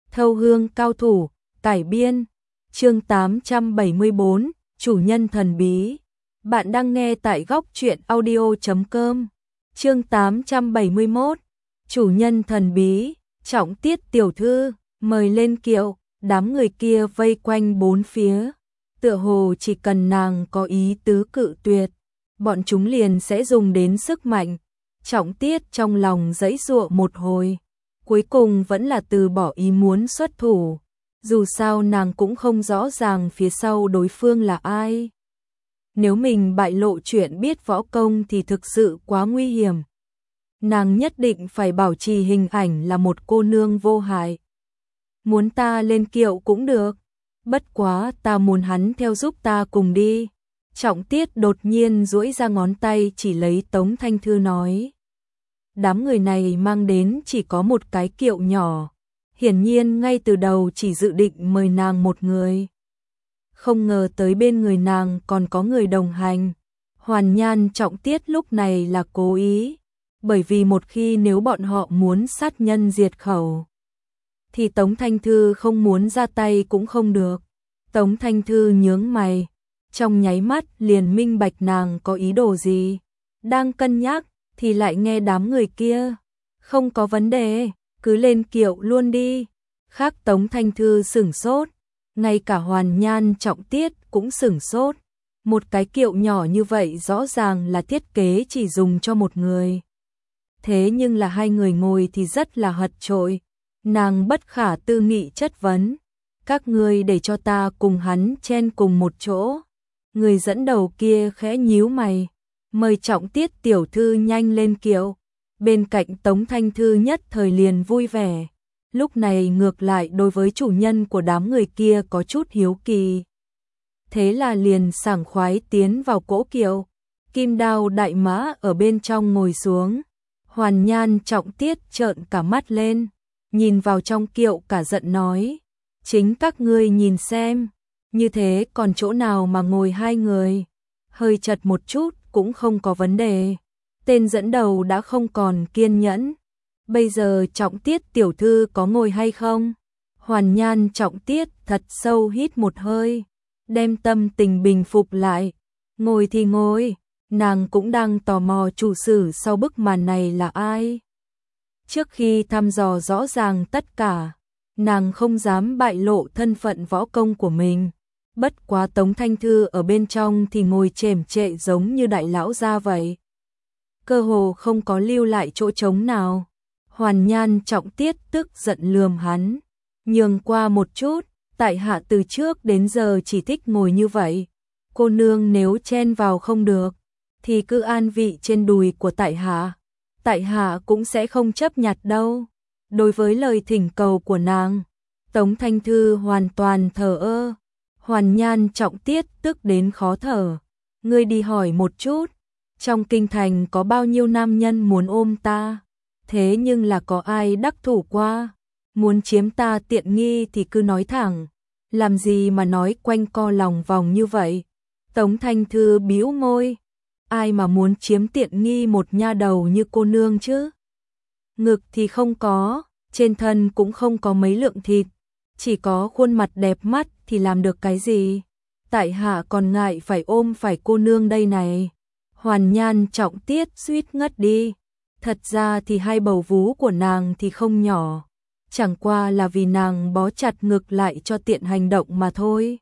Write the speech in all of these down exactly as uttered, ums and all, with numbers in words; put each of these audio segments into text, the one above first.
Thâu hương cao thủ, cải biên, chương tám trăm bảy mươi bốn, chủ nhân thần bí. Bạn đang nghe tại góc truyện audio chấm com. Chương tám trăm bảy mươi mốt, chủ nhân thần bí, Trọng Tiết tiểu thư, mời lên kiệu, đám người kia vây quanh bốn phía. Tựa hồ chỉ cần nàng có ý tứ cự tuyệt, bọn chúng liền sẽ dùng đến sức mạnh. Trọng Tiết trong lòng giãy giụa một hồi, cuối cùng vẫn là từ bỏ ý muốn xuất thủ. Dù sao nàng cũng không rõ ràng phía sau đối phương là ai. Nếu mình bại lộ chuyện biết võ công thì thực sự quá nguy hiểm. Nàng nhất định phải bảo trì hình ảnh là một cô nương vô hại. Muốn ta lên kiệu cũng được, bất quá ta muốn hắn theo giúp ta cùng đi. Trọng Tiết đột nhiên duỗi ra ngón tay chỉ lấy Tống Thanh Thư nói. Đám người này mang đến chỉ có một cái kiệu nhỏ, hiển nhiên ngay từ đầu chỉ dự định mời nàng một người. Không ngờ tới bên người nàng còn có người đồng hành. Hoàn Nhan Trọng Tiết lúc này là cố ý, bởi vì một khi nếu bọn họ muốn sát nhân diệt khẩu, thì Tống Thanh Thư không muốn ra tay cũng không được. Tống Thanh Thư nhướng mày, trong nháy mắt liền minh bạch nàng có ý đồ gì. Đang cân nhắc, thì lại nghe đám người kia. Không có vấn đề, cứ lên kiệu luôn đi. Khác Tống Thanh Thư sửng sốt, ngay cả Hoàn Nhan Trọng Tiết cũng sửng sốt. Một cái kiệu nhỏ như vậy rõ ràng là thiết kế chỉ dùng cho một người. Thế nhưng là hai người ngồi thì rất là hật trội. Nàng bất khả tư nghị chất vấn. Các ngươi để cho ta cùng hắn chen cùng một chỗ. Người dẫn đầu kia khẽ nhíu mày. Mời Trọng Tiết tiểu thư nhanh lên kiệu. Bên cạnh Tống Thanh Thư nhất thời liền vui vẻ. Lúc này ngược lại đối với chủ nhân của đám người kia có chút hiếu kỳ. Thế là liền sảng khoái tiến vào cỗ kiệu. Kim Đao đại mã ở bên trong ngồi xuống. Hoàn Nhan Trọng Tiết trợn cả mắt lên, nhìn vào trong kiệu cả giận nói. Chính các ngươi nhìn xem, như thế còn chỗ nào mà ngồi hai người. Hơi chật một chút cũng không có vấn đề. Tên dẫn đầu đã không còn kiên nhẫn. Bây giờ Trọng Tiết tiểu thư có ngồi hay không? Hoàn Nhan Trọng Tiết thật sâu hít một hơi, đem tâm tình bình phục lại. Ngồi thì ngồi, nàng cũng đang tò mò chủ sử sau bức màn này là ai. Trước khi thăm dò rõ ràng tất cả, nàng không dám bại lộ thân phận võ công của mình. Bất quá Tống Thanh Thư ở bên trong thì ngồi chềm trệ giống như đại lão gia vậy. Cơ hồ không có lưu lại chỗ trống nào. Hoàn Nhan Trọng Tiết tức giận lườm hắn. Nhường qua một chút, tại hạ từ trước đến giờ chỉ thích ngồi như vậy. Cô nương nếu chen vào không được, thì cứ an vị trên đùi của tại hạ. Tại hạ cũng sẽ không chấp nhặt đâu. Đối với lời thỉnh cầu của nàng, Tống Thanh Thư hoàn toàn thờ ơ. Hoàn Nhan Trọng Tiết tức đến khó thở. Ngươi đi hỏi một chút, trong kinh thành có bao nhiêu nam nhân muốn ôm ta? Thế nhưng là có ai đắc thủ qua? Muốn chiếm ta tiện nghi thì cứ nói thẳng. Làm gì mà nói quanh co lòng vòng như vậy? Tống Thanh Thư bĩu môi. Ai mà muốn chiếm tiện nghi một nha đầu như cô nương chứ? Ngực thì không có, trên thân cũng không có mấy lượng thịt. Chỉ có khuôn mặt đẹp mắt thì làm được cái gì? Tại hạ còn ngại phải ôm phải cô nương đây này. Hoàn Nhan Trọng Tiết suýt ngất đi. Thật ra thì hai bầu vú của nàng thì không nhỏ. Chẳng qua là vì nàng bó chặt ngực lại cho tiện hành động mà thôi.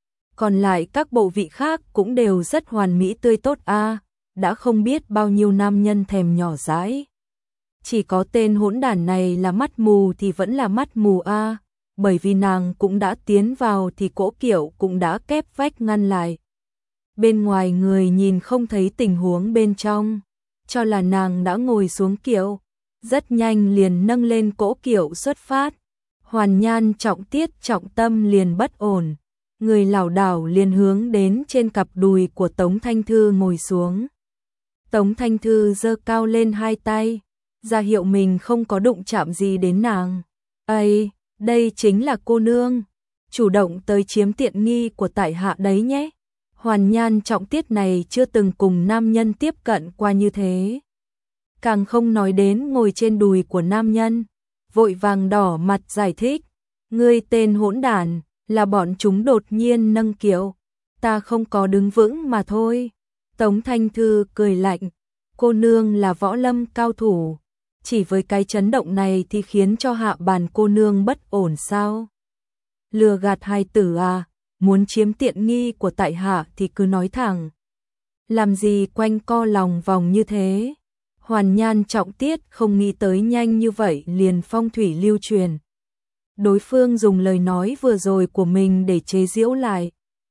Còn lại các bộ vị khác cũng đều rất hoàn mỹ tươi tốt a, à, đã không biết bao nhiêu nam nhân thèm nhỏ dãi. Chỉ có tên hỗn đản này là mắt mù thì vẫn là mắt mù a, à, bởi vì nàng cũng đã tiến vào thì cỗ kiệu cũng đã kép vách ngăn lại. Bên ngoài người nhìn không thấy tình huống bên trong, cho là nàng đã ngồi xuống kiệu, rất nhanh liền nâng lên cỗ kiệu xuất phát. Hoàn Nhan Trọng Tiết trọng tâm liền bất ổn, người lảo đảo liền hướng đến trên cặp đùi của Tống Thanh Thư ngồi xuống. Tống Thanh Thư giơ cao lên hai tay, ra hiệu mình không có đụng chạm gì đến nàng. Ây, đây chính là cô nương, chủ động tới chiếm tiện nghi của tại hạ đấy nhé. Hoàn Nhan Trọng Tiết này chưa từng cùng nam nhân tiếp cận qua như thế. Càng không nói đến ngồi trên đùi của nam nhân, vội vàng đỏ mặt giải thích. Ngươi tên hỗn đản, là bọn chúng đột nhiên nâng kiệu, ta không có đứng vững mà thôi. Tống Thanh Thư cười lạnh, cô nương là võ lâm cao thủ, chỉ với cái chấn động này thì khiến cho Hạ Bàn cô nương bất ổn sao? Lừa gạt hài tử à, muốn chiếm tiện nghi của tại hạ thì cứ nói thẳng. Làm gì quanh co lòng vòng như thế? Hoàn Nhan Trọng Tiết không nghĩ tới nhanh như vậy liền phong thủy lưu truyền. Đối phương dùng lời nói vừa rồi của mình để chế giễu lại.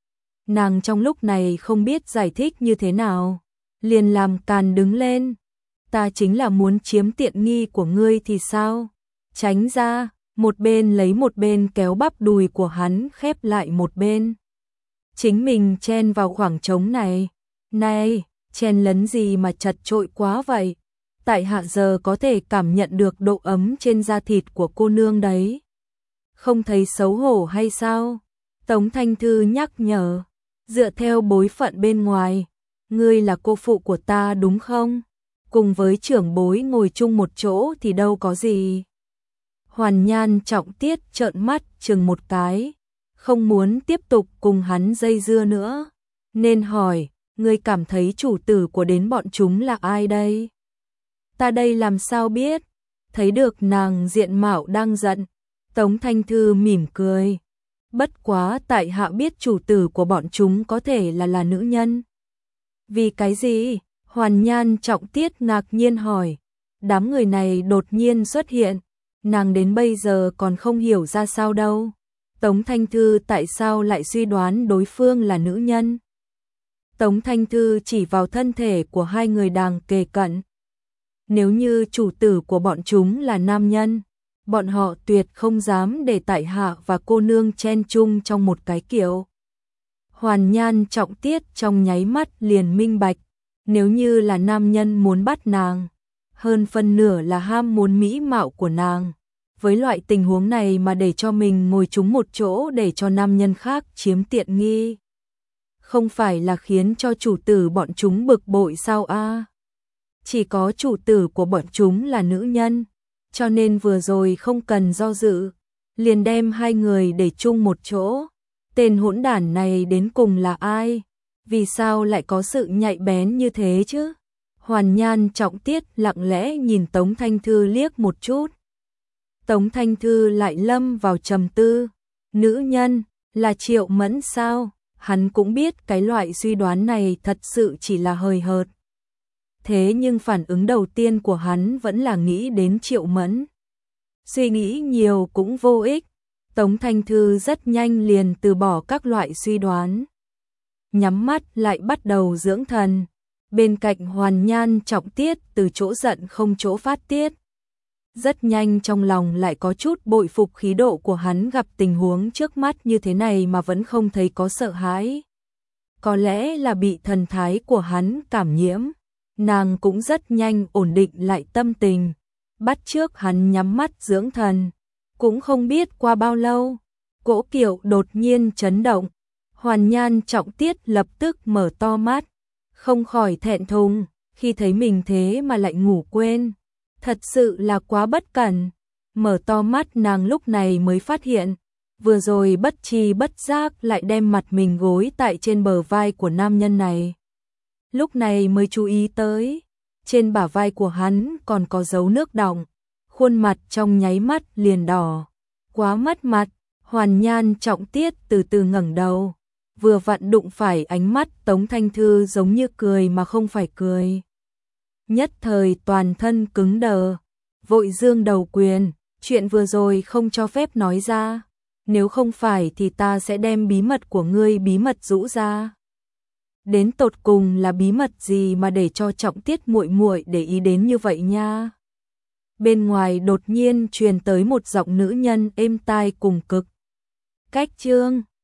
Nàng trong lúc này không biết giải thích như thế nào, liền làm càn đứng lên. Ta chính là muốn chiếm tiện nghi của ngươi thì sao? Tránh ra, một bên lấy một bên kéo bắp đùi của hắn khép lại một bên. Chính mình chen vào khoảng trống này. Này, chen lấn gì mà chật trội quá vậy? Tại hạ giờ có thể cảm nhận được độ ấm trên da thịt của cô nương đấy. Không thấy xấu hổ hay sao? Tống Thanh Thư nhắc nhở, dựa theo bối phận bên ngoài, ngươi là cô phụ của ta đúng không? Cùng với trưởng bối ngồi chung một chỗ thì đâu có gì. Hoàn Nhan Trọng Tiết trợn mắt chừng một cái, không muốn tiếp tục cùng hắn dây dưa nữa, nên hỏi, ngươi cảm thấy chủ tử của đến bọn chúng là ai đây? Ta đây làm sao biết? Thấy được nàng diện mạo đang giận, Tống Thanh Thư mỉm cười. Bất quá tại hạ biết chủ tử của bọn chúng có thể là là nữ nhân. Vì cái gì? Hoàn Nhan Trọng Tiết ngạc nhiên hỏi. Đám người này đột nhiên xuất hiện, nàng đến bây giờ còn không hiểu ra sao đâu. Tống Thanh Thư tại sao lại suy đoán đối phương là nữ nhân? Tống Thanh Thư chỉ vào thân thể của hai người đang kề cận. Nếu như chủ tử của bọn chúng là nam nhân, bọn họ tuyệt không dám để tại hạ và cô nương chen chung trong một cái kiệu. Hoàn Nhan Trọng Tiết trong nháy mắt liền minh bạch, nếu như là nam nhân muốn bắt nàng, hơn phân nửa là ham muốn mỹ mạo của nàng. Với loại tình huống này mà để cho mình ngồi chung một chỗ để cho nam nhân khác chiếm tiện nghi, không phải là khiến cho chủ tử bọn chúng bực bội sao a? Chỉ có chủ tử của bọn chúng là nữ nhân, cho nên vừa rồi không cần do dự, liền đem hai người để chung một chỗ. Tên hỗn đản này đến cùng là ai? Vì sao lại có sự nhạy bén như thế chứ? Hoàn Nhan Trọng Tiết lặng lẽ nhìn Tống Thanh Thư liếc một chút. Tống Thanh Thư lại lâm vào trầm tư. Nữ nhân, là Triệu Mẫn sao? Hắn cũng biết cái loại suy đoán này thật sự chỉ là hời hợt. Thế nhưng phản ứng đầu tiên của hắn vẫn là nghĩ đến Triệu Mẫn. Suy nghĩ nhiều cũng vô ích. Tống Thanh Thư rất nhanh liền từ bỏ các loại suy đoán. Nhắm mắt lại bắt đầu dưỡng thần. Bên cạnh Hoàn Nhan Trọng Tiết từ chỗ giận không chỗ phát tiết. Rất nhanh trong lòng lại có chút bội phục khí độ của hắn gặp tình huống trước mắt như thế này mà vẫn không thấy có sợ hãi. Có lẽ là bị thần thái của hắn cảm nhiễm. Nàng cũng rất nhanh ổn định lại tâm tình. Bắt trước hắn nhắm mắt dưỡng thần. Cũng không biết qua bao lâu, cỗ kiệu đột nhiên chấn động. Hoàn Nhan Trọng Tiết lập tức mở to mắt, không khỏi thẹn thùng, khi thấy mình thế mà lại ngủ quên. Thật sự là quá bất cẩn. Mở to mắt nàng lúc này mới phát hiện, vừa rồi bất tri bất giác lại đem mặt mình gối tại trên bờ vai của nam nhân này. Lúc này mới chú ý tới, trên bả vai của hắn còn có dấu nước đọng, khuôn mặt trong nháy mắt liền đỏ. Quá mất mặt, Hoàn Nhan Trọng Tiết từ từ ngẩng đầu, vừa vặn đụng phải ánh mắt Tống Thanh Thư giống như cười mà không phải cười. Nhất thời toàn thân cứng đờ, vội giương đầu quyền, chuyện vừa rồi không cho phép nói ra, nếu không phải thì ta sẽ đem bí mật của ngươi bí mật rũ ra. Đến tột cùng là bí mật gì mà để cho Trọng Tiết muội muội để ý đến như vậy nha? Bên ngoài đột nhiên truyền tới một giọng nữ nhân êm tai cùng cực. Cách chương